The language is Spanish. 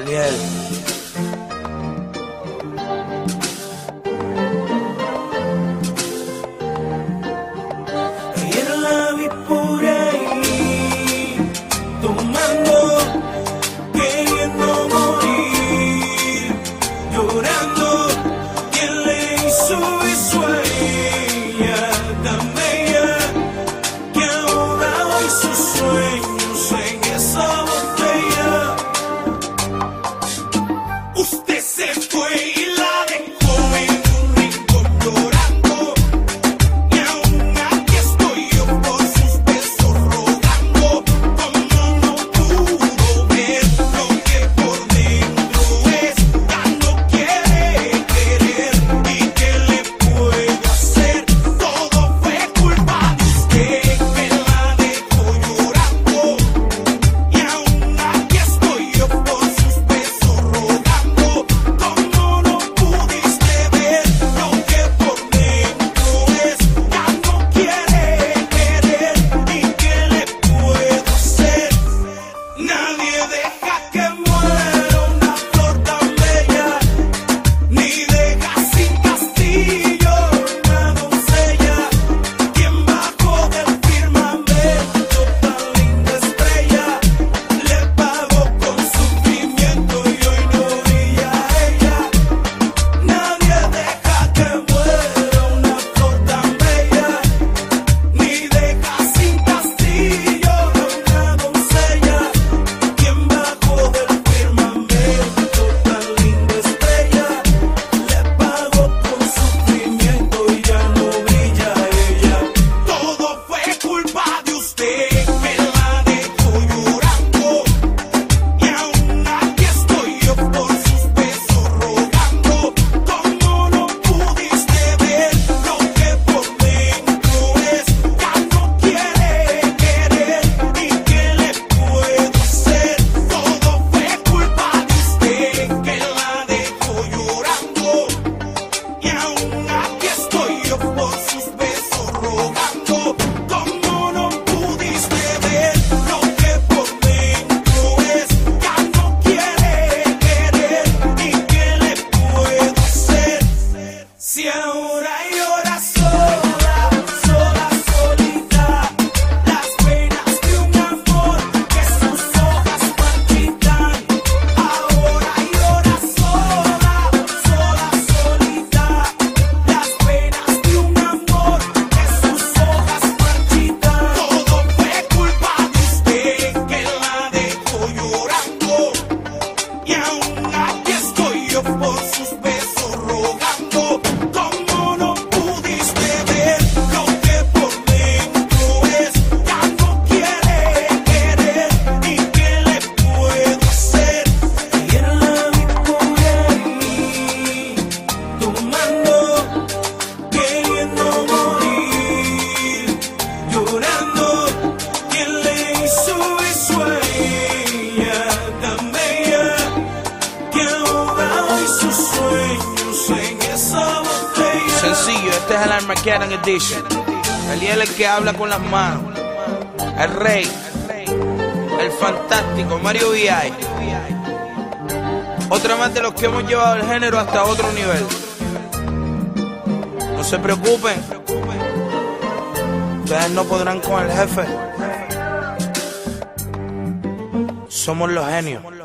Eliel. Ayer la vi por ahí, tomando, queriendo morir, llorando. ¿Quién le hizo eso a ella tan bella que ahora hoy sus sueños en esa botella? Usted se fue y la dejó en un rincón llorando, y aún aquí estoy yo por sus besos rogando. Como no pudo ver lo que por dentro es, ya no quiere querer. ¿Y qué le puedo hacer? Todo fue culpa de usted que la dejó llorando, y aún aquí estoy yo por sus besos rogando. ¿Cómo no pudiste ver lo que por dentro es? Ya no quiere querer. ¿Y qué le puedo hacer? Nadie deja que muera una flor tan bella, ni deja sin castillo una doncella. Quien bajó del firmamento tan linda estrella, le pagó con sufrimiento y hoy no brilla ella. Nadie deja que muera una flor tan bella, ni deja sin castillo una doncella. Quien bajó del firmamento tan linda estrella, le pagó con sufrimiento y ya no brilla ella. Todo fue culpa de usted que la dejó llorando, y aún aquí estoy yo por sus besos rogando. ¿Cómo no pudiste ver lo que por dentro es? Ya no quiere querer. ¿Y qué le puedo hacer? Todo fue culpa de usted que la dejó llorando, y aún aquí estoy yo por sus besos rogando. ¿Cómo no pudiste ver lo que por dentro es? Ya no quiere querer. ¿Y qué le puedo hacer? Si ahora llora sola, sola, solita, las penas de un amor que sus hojas marchitan. Ahora llora sola, sola, solita, las penas de un amor que sus hojas marchitan. Todo fue culpa de usted que la dejó llorando, y aún aquí estoy yo por sus besos rogando. ¿Cómo no pudiste ver lo que por dentro es? Ya no quiere querer. ¿Y qué le puedo hacer? Ayer la vi por ahí, tomando, queriendo morir, llorando. ¿Quién le hizo eso a ella tan bella que ahoga hoy sus sueños en esa botella? Sencillo, este es el Armageddon Edition. Eliel es el que habla con las manos. El rey, el fantástico Mario VI. Otra más de los que hemos llevado el género hasta otro nivel. No se preocupen, ustedes no podrán con el jefe. Somos los genios.